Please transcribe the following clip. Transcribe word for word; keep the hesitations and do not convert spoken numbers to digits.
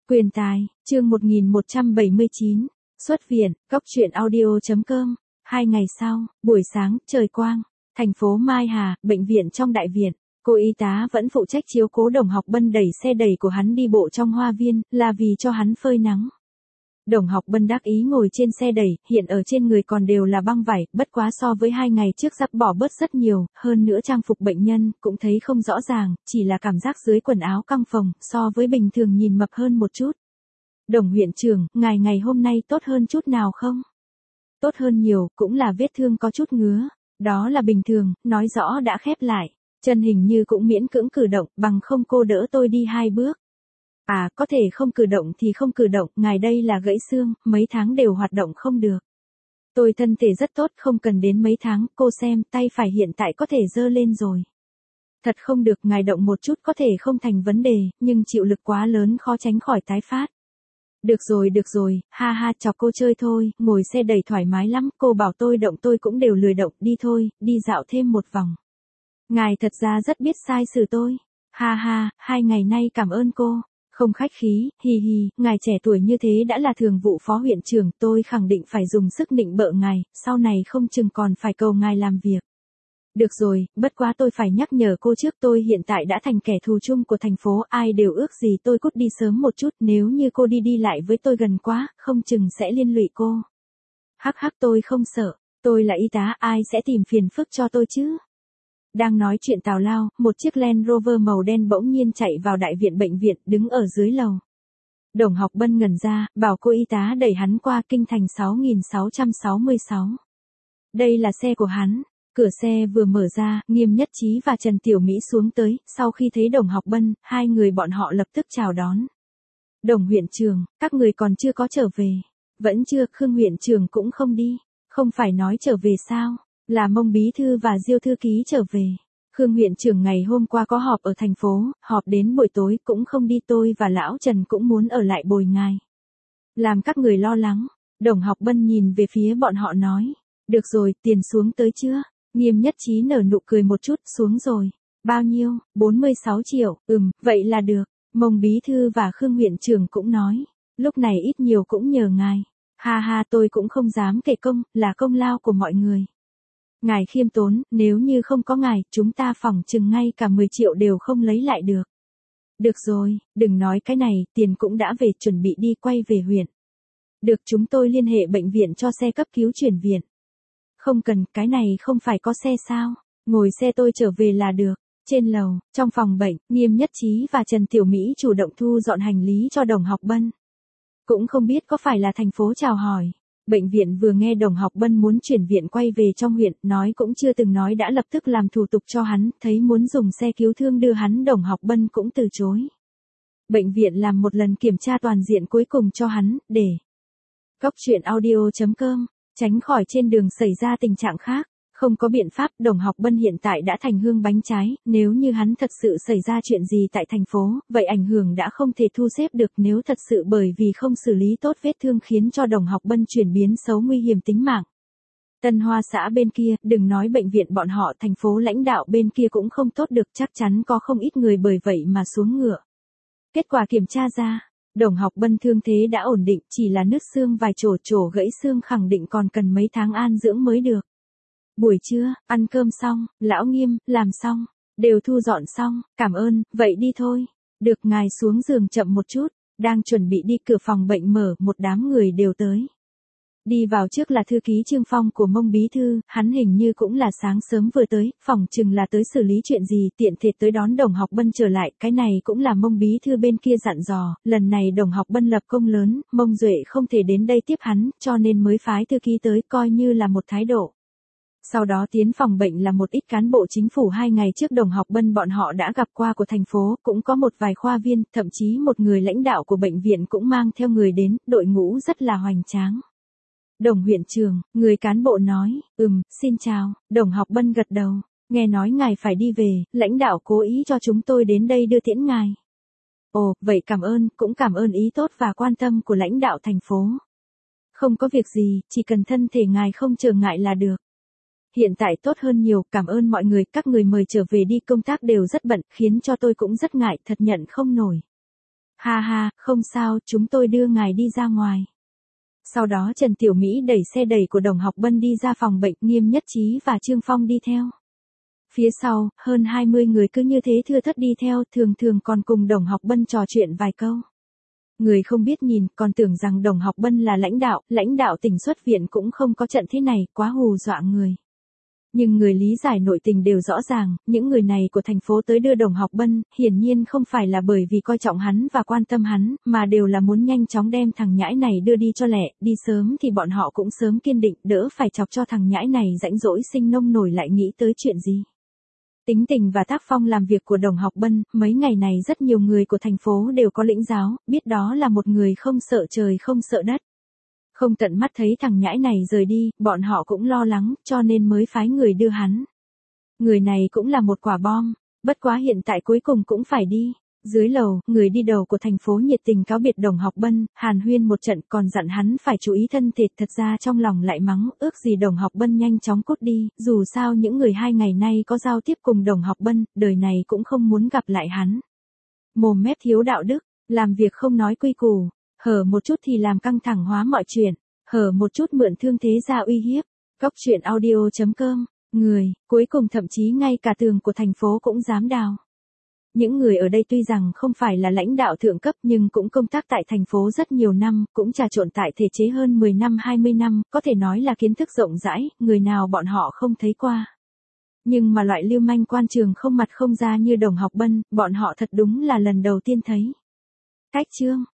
Quyền tài, chương một nghìn một trăm bảy mươi chín, xuất viện, góc truyện audio chấm com. Hai ngày sau, buổi sáng, trời quang, thành phố Mai Hà, bệnh viện trong đại viện, cô y tá vẫn phụ trách chiếu cố Đồng Học Bân đẩy xe đẩy của hắn đi bộ trong hoa viên, là vì cho hắn phơi nắng. Đồng Học Bân đắc ý ngồi trên xe đẩy, hiện ở trên người còn đều là băng vải, bất quá so với hai ngày trước giáp bỏ bớt rất nhiều, hơn nữa trang phục bệnh nhân, cũng thấy không rõ ràng, chỉ là cảm giác dưới quần áo căng phồng, so với bình thường nhìn mập hơn một chút. Đồng huyện trưởng, ngài ngày hôm nay tốt hơn chút nào không? Tốt hơn nhiều, cũng là vết thương có chút ngứa, đó là bình thường, nói rõ đã khép lại, chân hình như cũng miễn cưỡng cử động, bằng không cô đỡ tôi đi hai bước. À, có thể không cử động thì không cử động, ngài đây là gãy xương, mấy tháng đều hoạt động không được. Tôi thân thể rất tốt, không cần đến mấy tháng, cô xem, tay phải hiện tại có thể giơ lên rồi. Thật không được, ngài động một chút có thể không thành vấn đề, nhưng chịu lực quá lớn khó tránh khỏi tái phát. Được rồi, được rồi, ha ha, chọc cô chơi thôi, ngồi xe đẩy thoải mái lắm, cô bảo tôi động tôi cũng đều lười động, đi thôi, đi dạo thêm một vòng. Ngài thật ra rất biết sai xử tôi. Ha ha, hai ngày nay cảm ơn cô. Không khách khí, hì hì, ngài trẻ tuổi như thế đã là thường vụ phó huyện trưởng, tôi khẳng định phải dùng sức nịnh bợ ngài, sau này không chừng còn phải cầu ngài làm việc. Được rồi, bất quá tôi phải nhắc nhở cô trước, tôi hiện tại đã thành kẻ thù chung của thành phố, ai đều ước gì tôi cút đi sớm một chút, nếu như cô đi đi lại với tôi gần quá, không chừng sẽ liên lụy cô. Hắc hắc, tôi không sợ, tôi là y tá, ai sẽ tìm phiền phức cho tôi chứ? Đang nói chuyện tào lao, một chiếc Land Rover màu đen bỗng nhiên chạy vào đại viện bệnh viện, đứng ở dưới lầu. Đồng Học Bân ngẩn ra, bảo cô y tá đẩy hắn qua kinh thành sáu nghìn sáu trăm sáu mươi sáu. Đây là xe của hắn. Cửa xe vừa mở ra, Nghiêm Nhất Chí và Trần Tiểu Mỹ xuống tới, sau khi thấy Đồng Học Bân, hai người bọn họ lập tức chào đón. Đồng huyện trưởng, các người còn chưa có trở về. Vẫn chưa, Khương huyện trưởng cũng không đi. Không phải nói trở về sao? Là Mông bí thư và Diêu thư ký trở về. Khương huyện trưởng ngày hôm qua có họp ở thành phố, họp đến buổi tối cũng không đi, tôi và lão Trần cũng muốn ở lại bồi ngài. Làm các người lo lắng. Đồng Học Bân nhìn về phía bọn họ nói. Được rồi, tiền xuống tới chưa? Nghiêm Nhất Chí nở nụ cười một chút, xuống rồi. Bao nhiêu? bốn mươi sáu triệu, ừm, vậy là được. Mông bí thư và Khương huyện trưởng cũng nói. Lúc này ít nhiều cũng nhờ ngài. Ha ha, tôi cũng không dám kể công, là công lao của mọi người. Ngài khiêm tốn, nếu như không có ngài, chúng ta phỏng chừng ngay cả mười triệu đều không lấy lại được. Được rồi, đừng nói cái này, tiền cũng đã về, chuẩn bị đi quay về huyện. Được, chúng tôi liên hệ bệnh viện cho xe cấp cứu chuyển viện. Không cần, cái này không phải có xe sao, ngồi xe tôi trở về là được. Trên lầu, trong phòng bệnh, Nghiêm Nhất Chí và Trần Tiểu Mỹ chủ động thu dọn hành lý cho Đồng Học Bân. Cũng không biết có phải là thành phố chào hỏi. Bệnh viện vừa nghe Đồng Học Bân muốn chuyển viện quay về trong huyện, nói cũng chưa từng nói đã lập tức làm thủ tục cho hắn, thấy muốn dùng xe cứu thương đưa hắn, Đồng Học Bân cũng từ chối. Bệnh viện làm một lần kiểm tra toàn diện cuối cùng cho hắn, để góc truyện audio chấm com, tránh khỏi trên đường xảy ra tình trạng khác. Không có biện pháp, Đồng Học Bân hiện tại đã thành hương bánh trái, nếu như hắn thật sự xảy ra chuyện gì tại thành phố, vậy ảnh hưởng đã không thể thu xếp được, nếu thật sự bởi vì không xử lý tốt vết thương khiến cho Đồng Học Bân chuyển biến xấu nguy hiểm tính mạng. Tân Hoa xã bên kia, đừng nói bệnh viện bọn họ, thành phố lãnh đạo bên kia cũng không tốt được, chắc chắn có không ít người bởi vậy mà xuống ngựa. Kết quả kiểm tra ra, Đồng Học Bân thương thế đã ổn định, chỉ là nứt xương vài chỗ, chỗ gãy xương khẳng định còn cần mấy tháng an dưỡng mới được. Buổi trưa, ăn cơm xong, lão Nghiêm, làm xong, đều thu dọn xong, cảm ơn, vậy đi thôi. Được, ngài xuống giường chậm một chút, đang chuẩn bị đi, cửa phòng bệnh mở, một đám người đều tới. Đi vào trước là thư ký Trương Phong của Mông bí thư, hắn hình như cũng là sáng sớm vừa tới, phòng chừng là tới xử lý chuyện gì, tiện thể tới đón Đồng Học Bân trở lại, cái này cũng là Mông bí thư bên kia dặn dò, lần này Đồng Học Bân lập công lớn, Mông Duệ không thể đến đây tiếp hắn, cho nên mới phái thư ký tới, coi như là một thái độ. Sau đó tiến phòng bệnh là một ít cán bộ chính phủ, hai ngày trước Đồng Học Bân bọn họ đã gặp qua của thành phố, cũng có một vài khoa viên, thậm chí một người lãnh đạo của bệnh viện cũng mang theo người đến, đội ngũ rất là hoành tráng. Đồng huyện trưởng, người cán bộ nói, ừm, xin chào. Đồng Học Bân gật đầu, nghe nói ngài phải đi về, lãnh đạo cố ý cho chúng tôi đến đây đưa tiễn ngài. Ồ, vậy cảm ơn, cũng cảm ơn ý tốt và quan tâm của lãnh đạo thành phố. Không có việc gì, chỉ cần thân thể ngài không trở ngại là được. Hiện tại tốt hơn nhiều, cảm ơn mọi người, các người mời trở về đi, công tác đều rất bận, khiến cho tôi cũng rất ngại, thật nhận không nổi. Ha ha, không sao, chúng tôi đưa ngài đi ra ngoài. Sau đó Trần Tiểu Mỹ đẩy xe đẩy của Đồng Học Bân đi ra phòng bệnh, Nghiêm Nhất Trí và Trương Phong đi theo. Phía sau, hơn hai mươi người cứ như thế thưa thớt đi theo, thường thường còn cùng Đồng Học Bân trò chuyện vài câu. Người không biết nhìn, còn tưởng rằng Đồng Học Bân là lãnh đạo, lãnh đạo tỉnh xuất viện cũng không có trận thế này, quá hù dọa người. Nhưng người lý giải nội tình đều rõ ràng, những người này của thành phố tới đưa Đồng Học Bân, hiển nhiên không phải là bởi vì coi trọng hắn và quan tâm hắn, mà đều là muốn nhanh chóng đem thằng nhãi này đưa đi cho lẹ, đi sớm thì bọn họ cũng sớm kiên định, đỡ phải chọc cho thằng nhãi này rãnh rỗi sinh nông nổi lại nghĩ tới chuyện gì. Tính tình và tác phong làm việc của Đồng Học Bân, mấy ngày này rất nhiều người của thành phố đều có lĩnh giáo, biết đó là một người không sợ trời không sợ đất. Không tận mắt thấy thằng nhãi này rời đi, bọn họ cũng lo lắng, cho nên mới phái người đưa hắn. Người này cũng là một quả bom, bất quá hiện tại cuối cùng cũng phải đi. Dưới lầu, người đi đầu của thành phố nhiệt tình cáo biệt Đồng Học Bân, hàn huyên một trận còn dặn hắn phải chú ý thân thể, thật ra trong lòng lại mắng, ước gì Đồng Học Bân nhanh chóng cút đi, dù sao những người hai ngày nay có giao tiếp cùng Đồng Học Bân, đời này cũng không muốn gặp lại hắn. Mồm mép thiếu đạo đức, làm việc không nói quy củ, hở một chút thì làm căng thẳng hóa mọi chuyện, hở một chút mượn thương thế ra uy hiếp. Góc truyện audio chấm com, người, cuối cùng thậm chí ngay cả tường của thành phố cũng dám đào. Những người ở đây tuy rằng không phải là lãnh đạo thượng cấp nhưng cũng công tác tại thành phố rất nhiều năm, cũng trà trộn tại thể chế hơn mười năm hai mươi năm, có thể nói là kiến thức rộng rãi, người nào bọn họ không thấy qua. Nhưng mà loại lưu manh quan trường không mặt không ra như Đồng Học Bân, bọn họ thật đúng là lần đầu tiên thấy. Cách chương